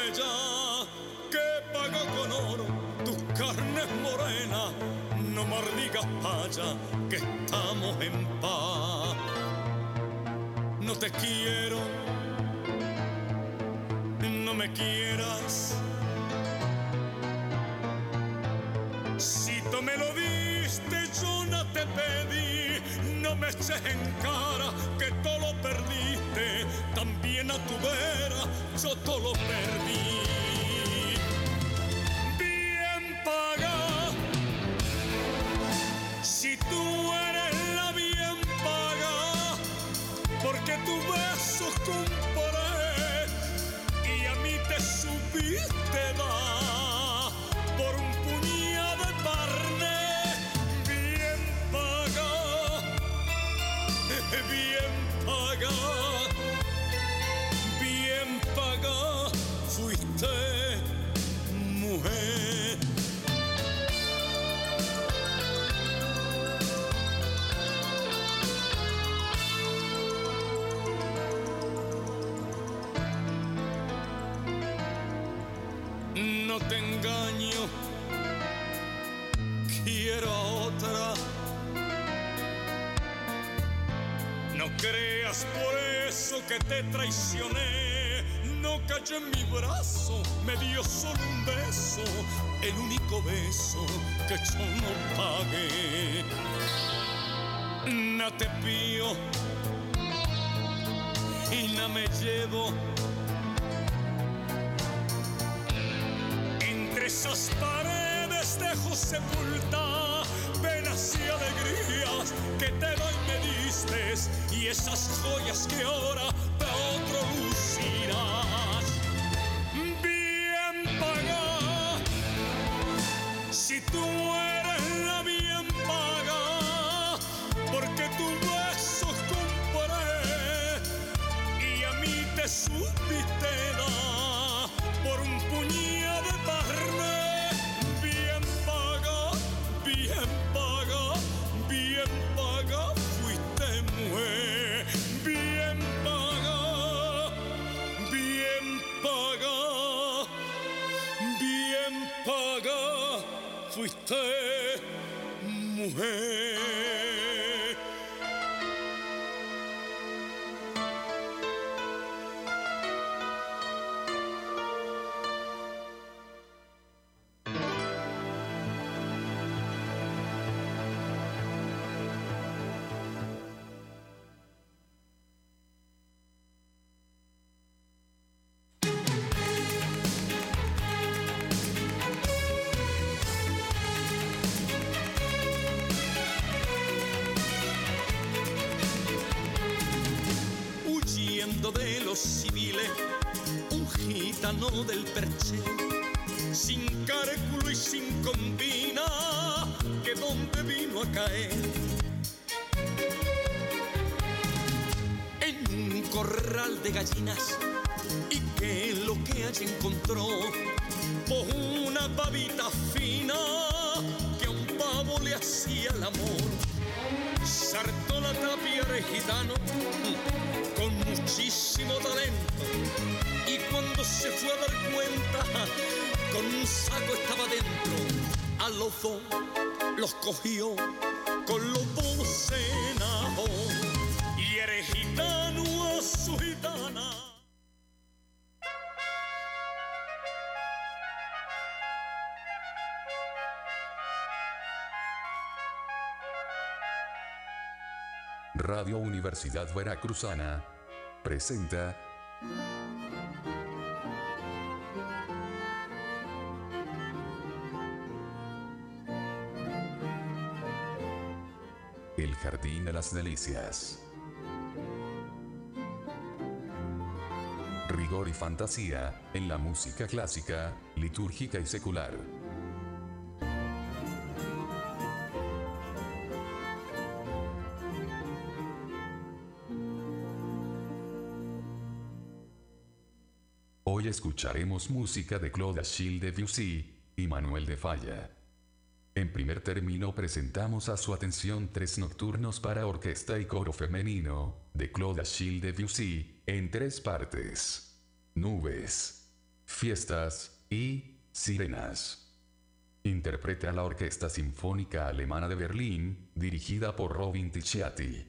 Dame ya que pago con oro tus carnes morenas. No maldigas paya que estamos en paz. No te quiero, no me quieras. Si tú me lo diste, yo no te pedí. No me eches en cara que todo lo perdiste. También a tu vera yo todo lo perdí. Bien paga, si tú eres la bien paga, porque tu besos compré y a mí te supiste dar por un puñado de carne. Bien paga, bien paga, bien paga fuiste, mujer. No te engaño, quiero a otra. No creas por eso que te traicioné. No cayó en mi brazo, me dio solo un beso, el único beso que yo no pagué. No te pío y no me llevo. Entre esas paredes dejo sepultar penas y alegrías que te doy me diste, y esas joyas que ahora de otro lucirás. Bien paga, si tú eres la bien paga, porque tu beso compré y a mí te supiste dar por un puñado de carne. Bien paga, bien paga, bien paga fuiste, mujer. Bien paga, bien paga, bien paga fuiste, mujer. De los civiles, un gitano del Perché, sin cálculo y sin combina, que donde vino a caer. En un corral de gallinas, y que lo que allí encontró, pues una pavita fina que a un pavo le hacía el amor. Saltó la tapia de gitano con muchísimo talento, y cuando se fue a dar cuenta, con un saco estaba dentro. A los dos los cogió, con los dos se enajó, y eres gitano a su gitana. Radio Universidad Veracruzana presenta El Jardín de las Delicias. Rigor y fantasía en la música clásica, litúrgica y secular. Hoy escucharemos música de Claude Achille Debussy y Manuel de Falla. En primer término presentamos a su atención 3 nocturnos para orquesta y coro femenino, de Claude Achille Debussy, en 3 partes. Nubes, fiestas y sirenas. Interpreta la Orquesta Sinfónica Alemana de Berlín, dirigida por Robin Ticciati.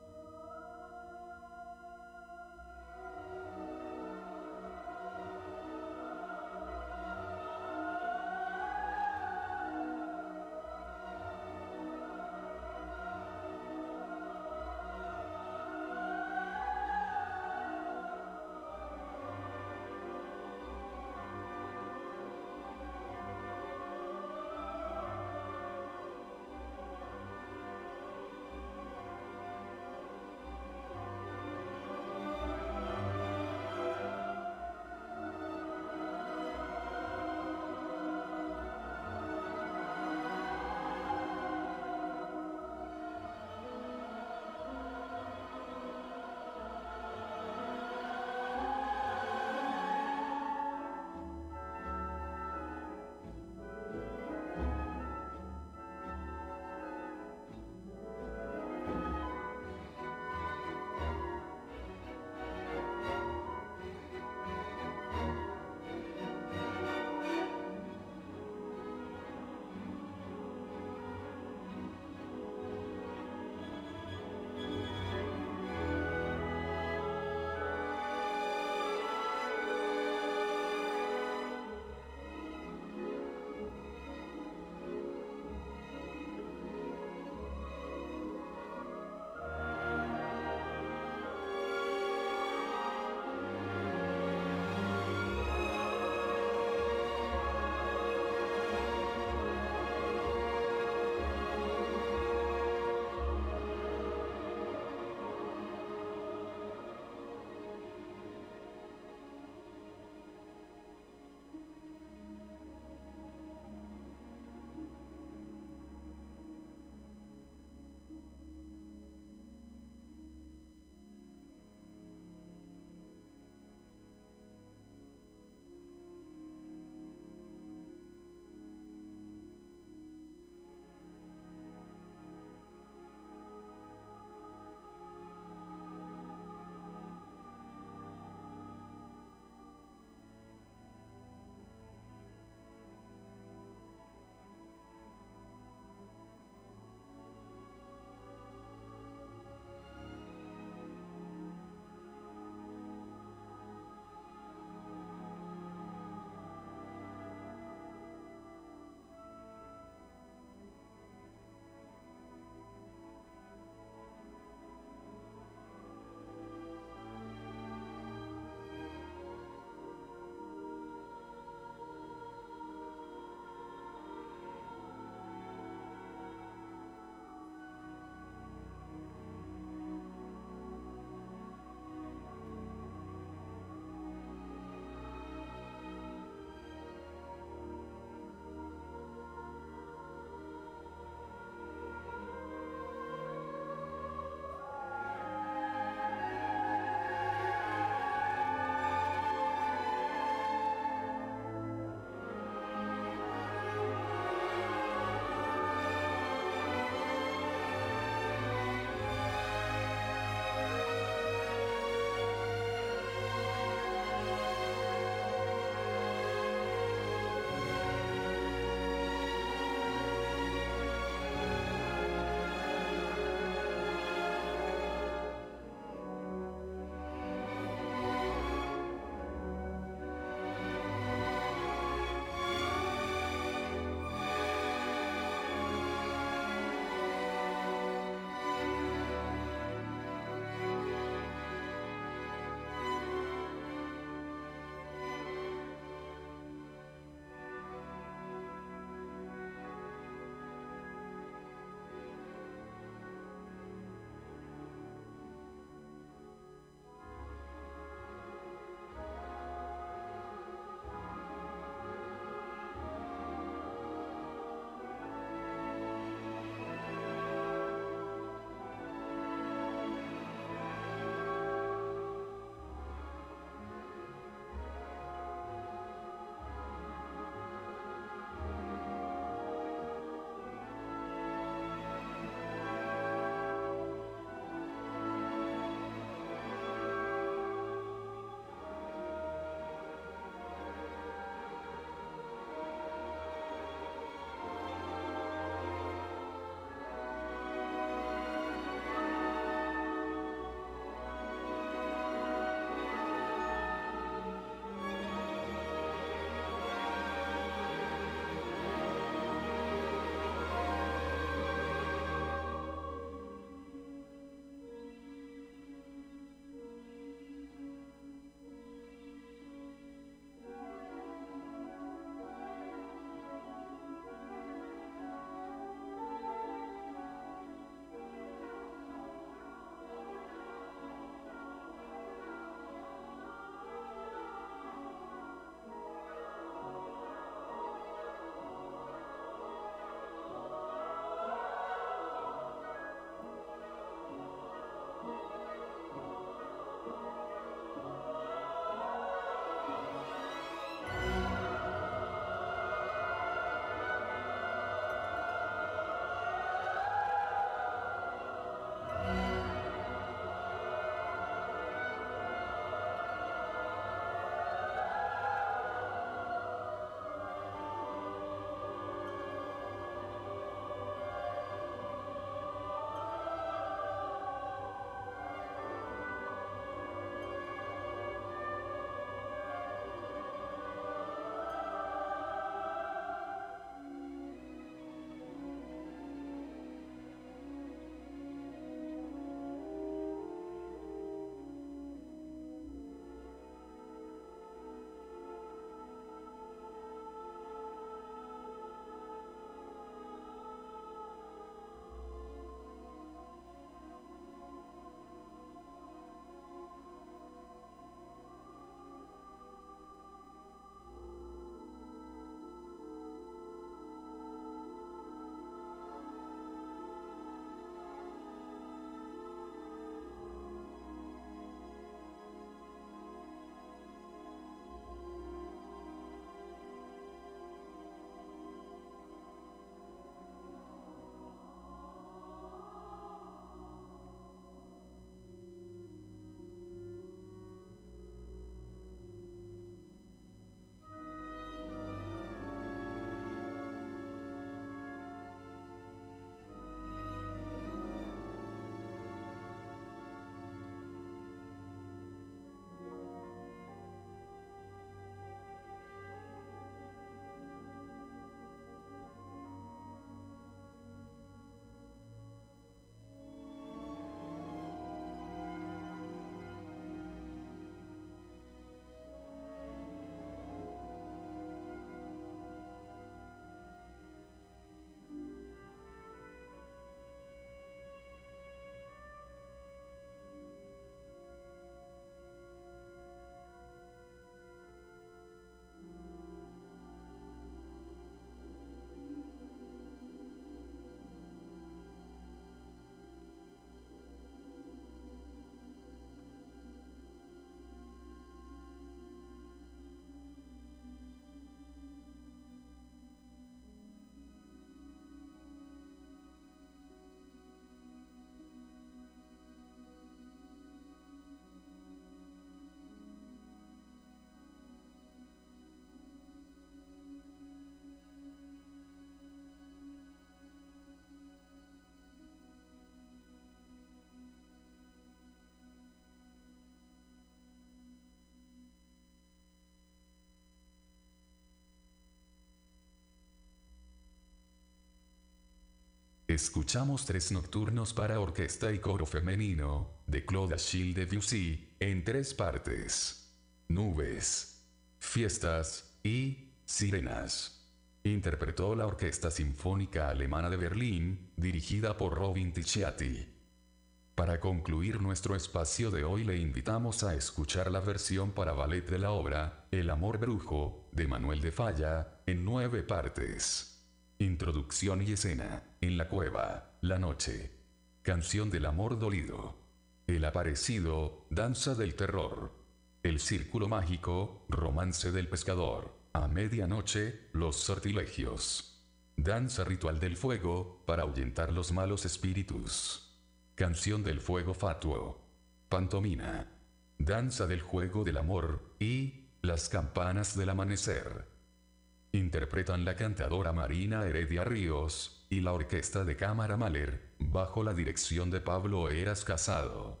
Escuchamos 3 nocturnos para orquesta y coro femenino, de Claude Achille Debussy, en 3 partes. Nubes, fiestas y sirenas. Interpretó la Orquesta Sinfónica Alemana de Berlín, dirigida por Robin Ticciati. Para concluir nuestro espacio de hoy le invitamos a escuchar la versión para ballet de la obra, El amor brujo, de Manuel de Falla, en 9 partes. Introducción y escena, en la cueva, la noche. Canción del amor dolido. El aparecido, danza del terror. El círculo mágico, romance del pescador. A medianoche, los sortilegios. Danza ritual del fuego, para ahuyentar los malos espíritus. Canción del fuego fatuo. Pantomima. Danza del juego del amor, y las campanas del amanecer. Interpretan la cantadora Marina Heredia Ríos, y la orquesta de cámara Mahler, bajo la dirección de Pablo Heras Casado.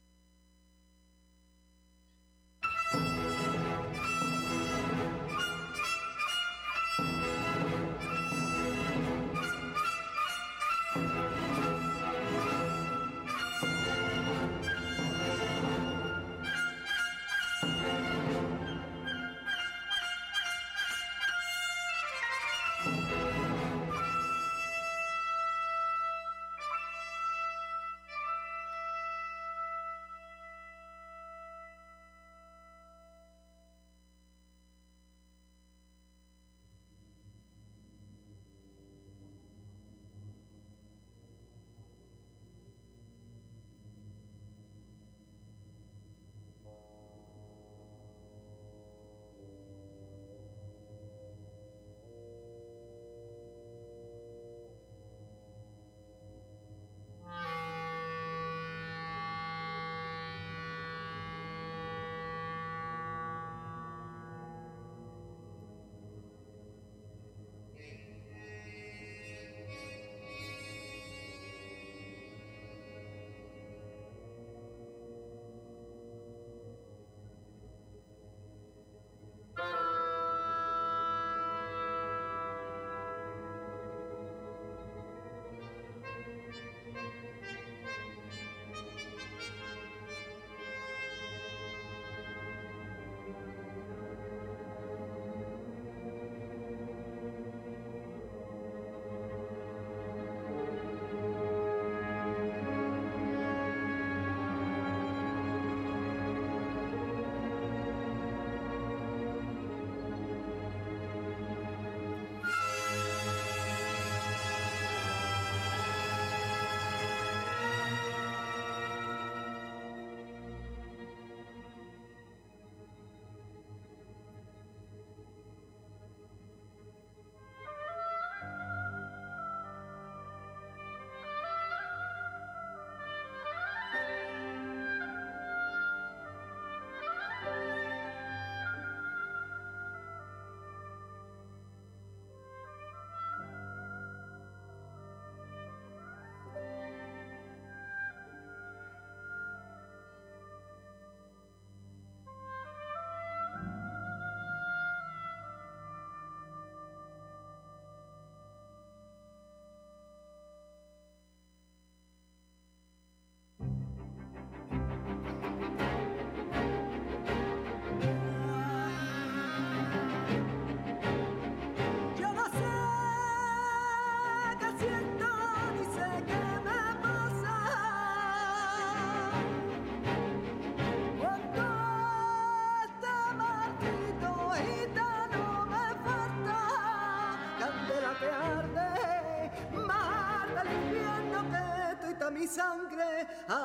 Mi sangre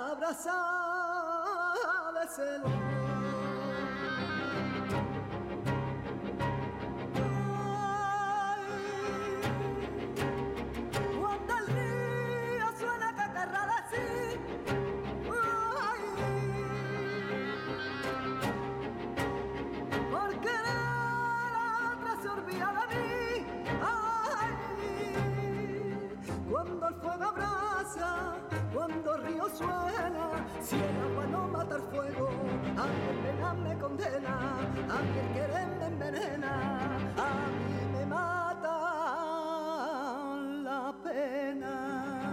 abrazada de celo. Cuando el río suena cacarrada así, porque la otra se olvida de mí. Cuando el fuego abraza, cuando el río suena, si el agua no mata el fuego, a mi pena me condena, a mi querer me envenena, a mí me mata la pena.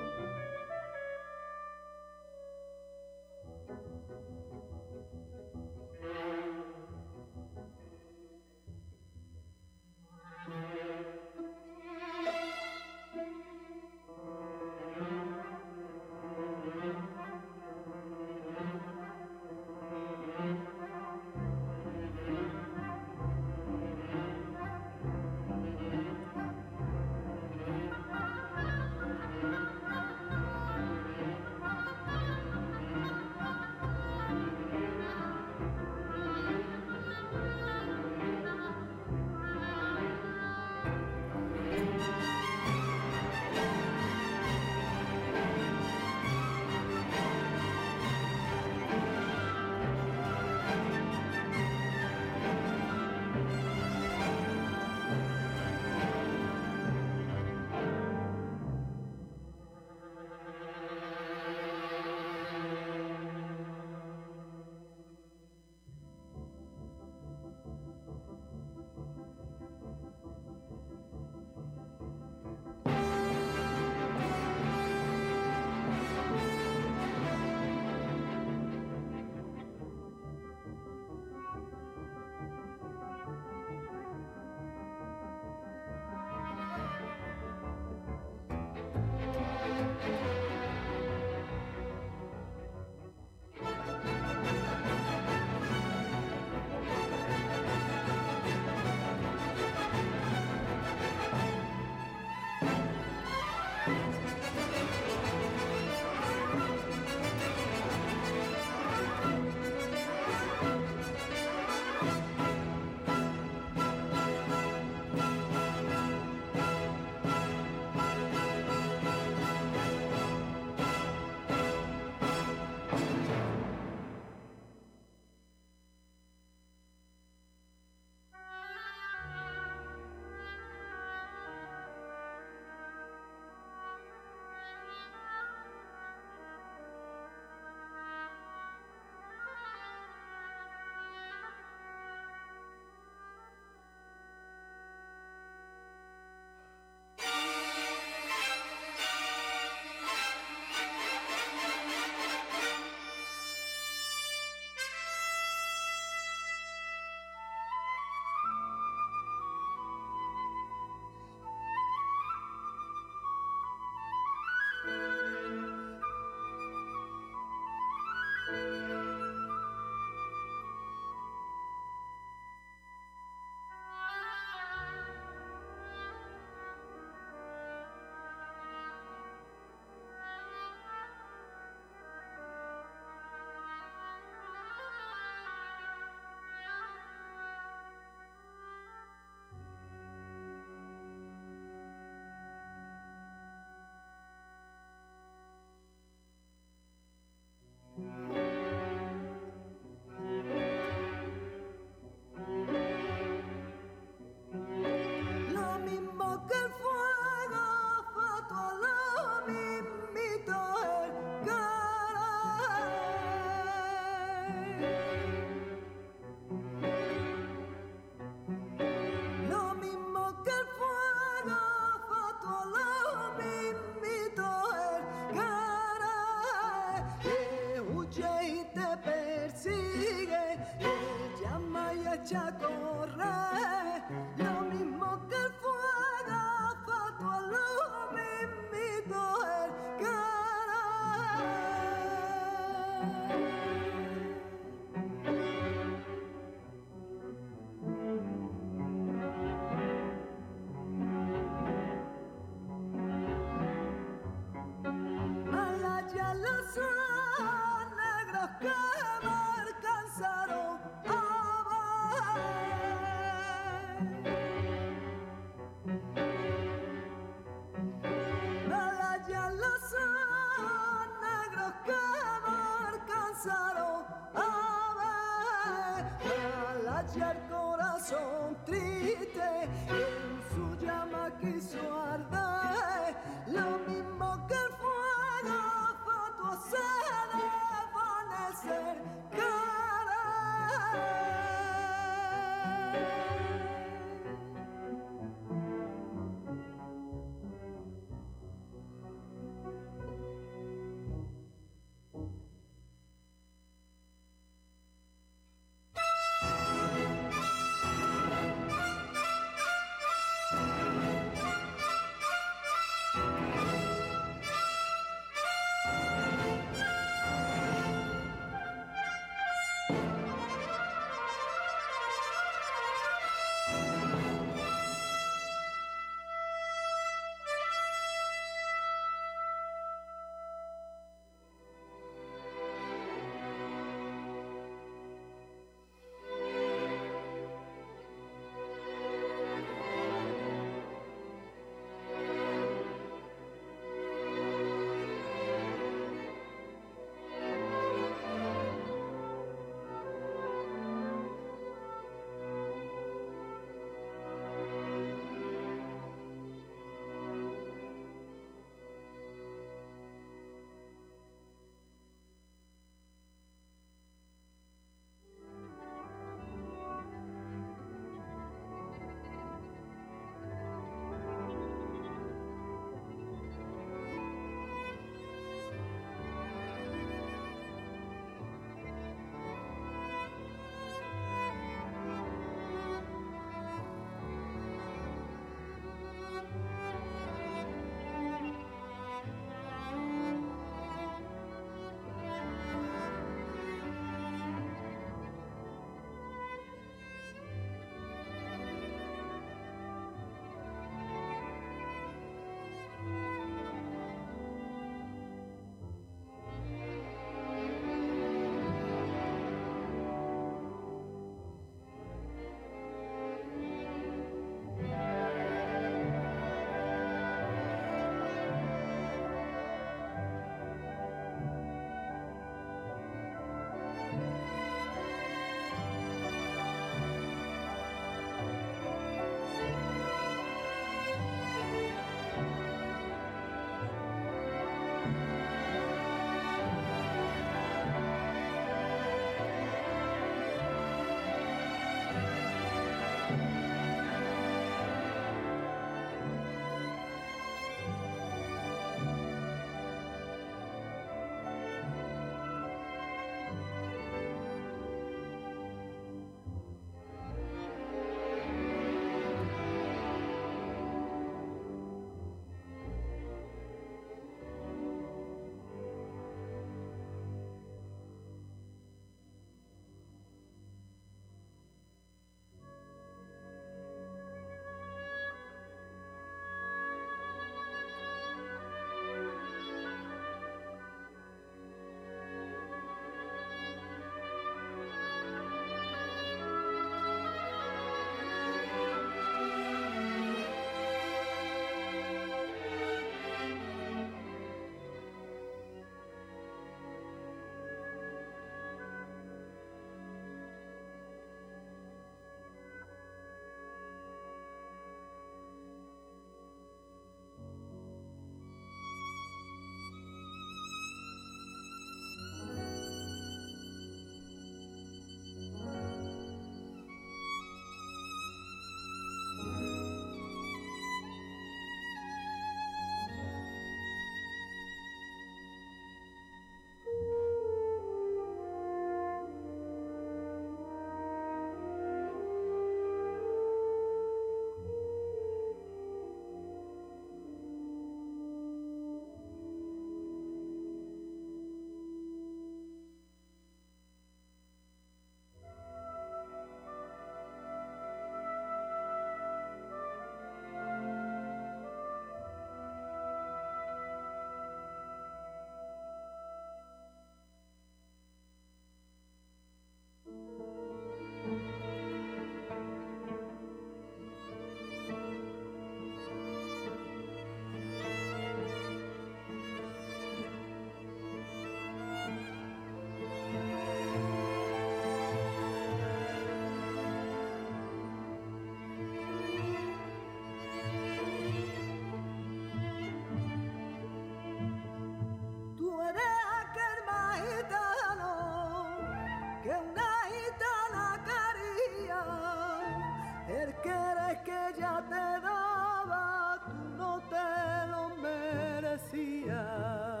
que una gitana quería, el querer que ella te daba, tú no te lo merecías.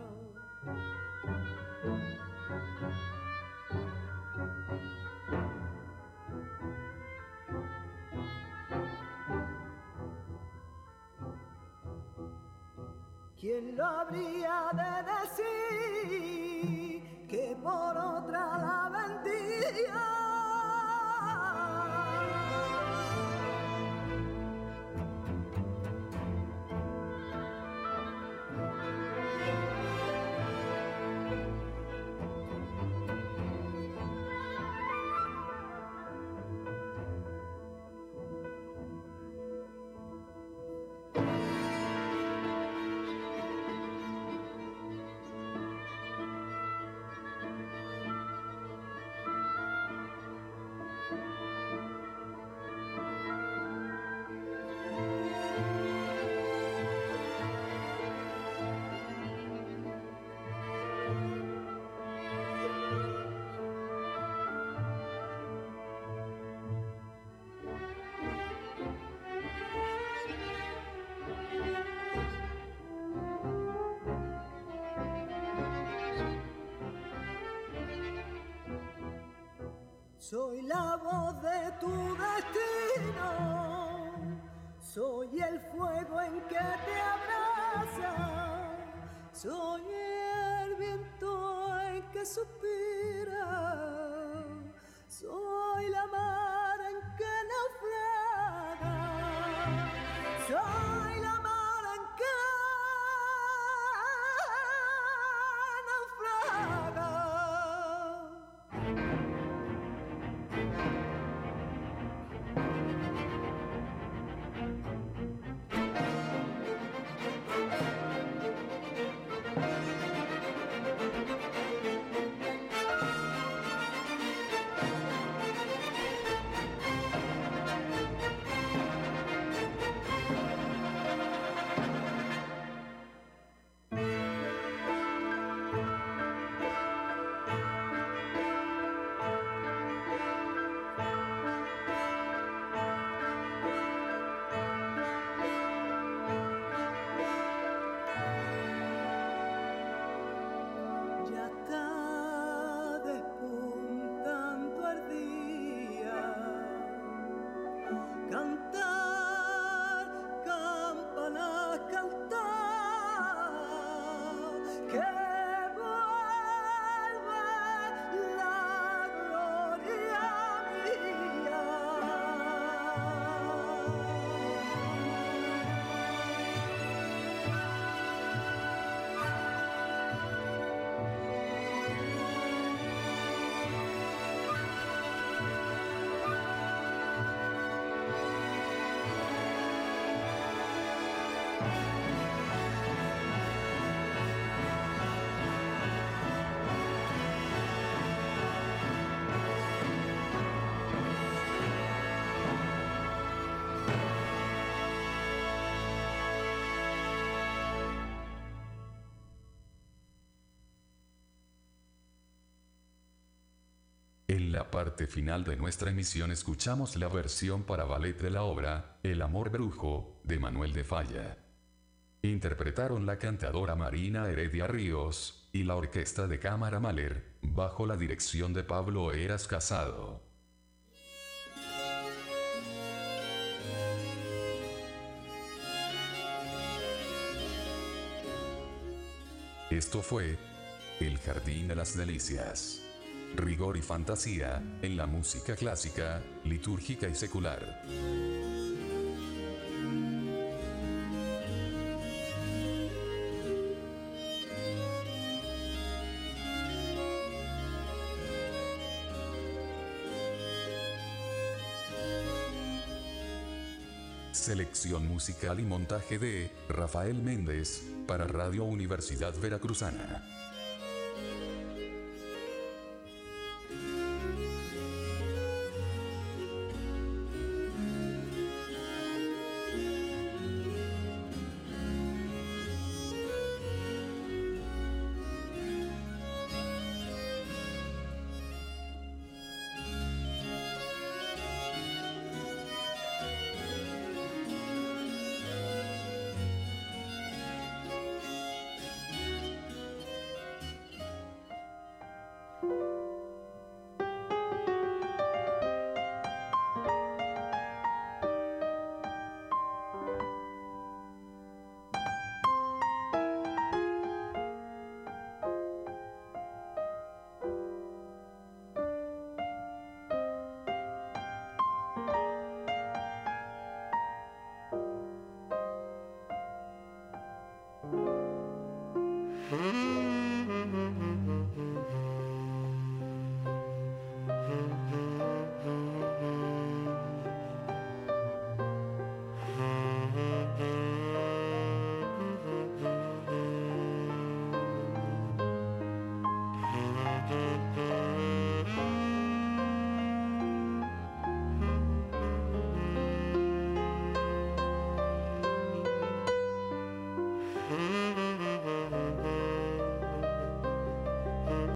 ¿Quién lo habría de decir que por otra la vendía? Soy la voz de tu destino, soy el fuego en que te abraza, soy el viento en que suspira, soy la mar en que naufraga, soy la mar en que naufraga. En la parte final de nuestra emisión escuchamos la versión para ballet de la obra El amor brujo, de Manuel de Falla. Interpretaron la cantadora Marina Heredia Ríos y la orquesta de cámara Mahler, bajo la dirección de Pablo Eras Casado. Esto fue El Jardín de las Delicias. Rigor y fantasía en la música clásica, litúrgica y secular. Selección musical y montaje de Rafael Méndez, para Radio Universidad Veracruzana.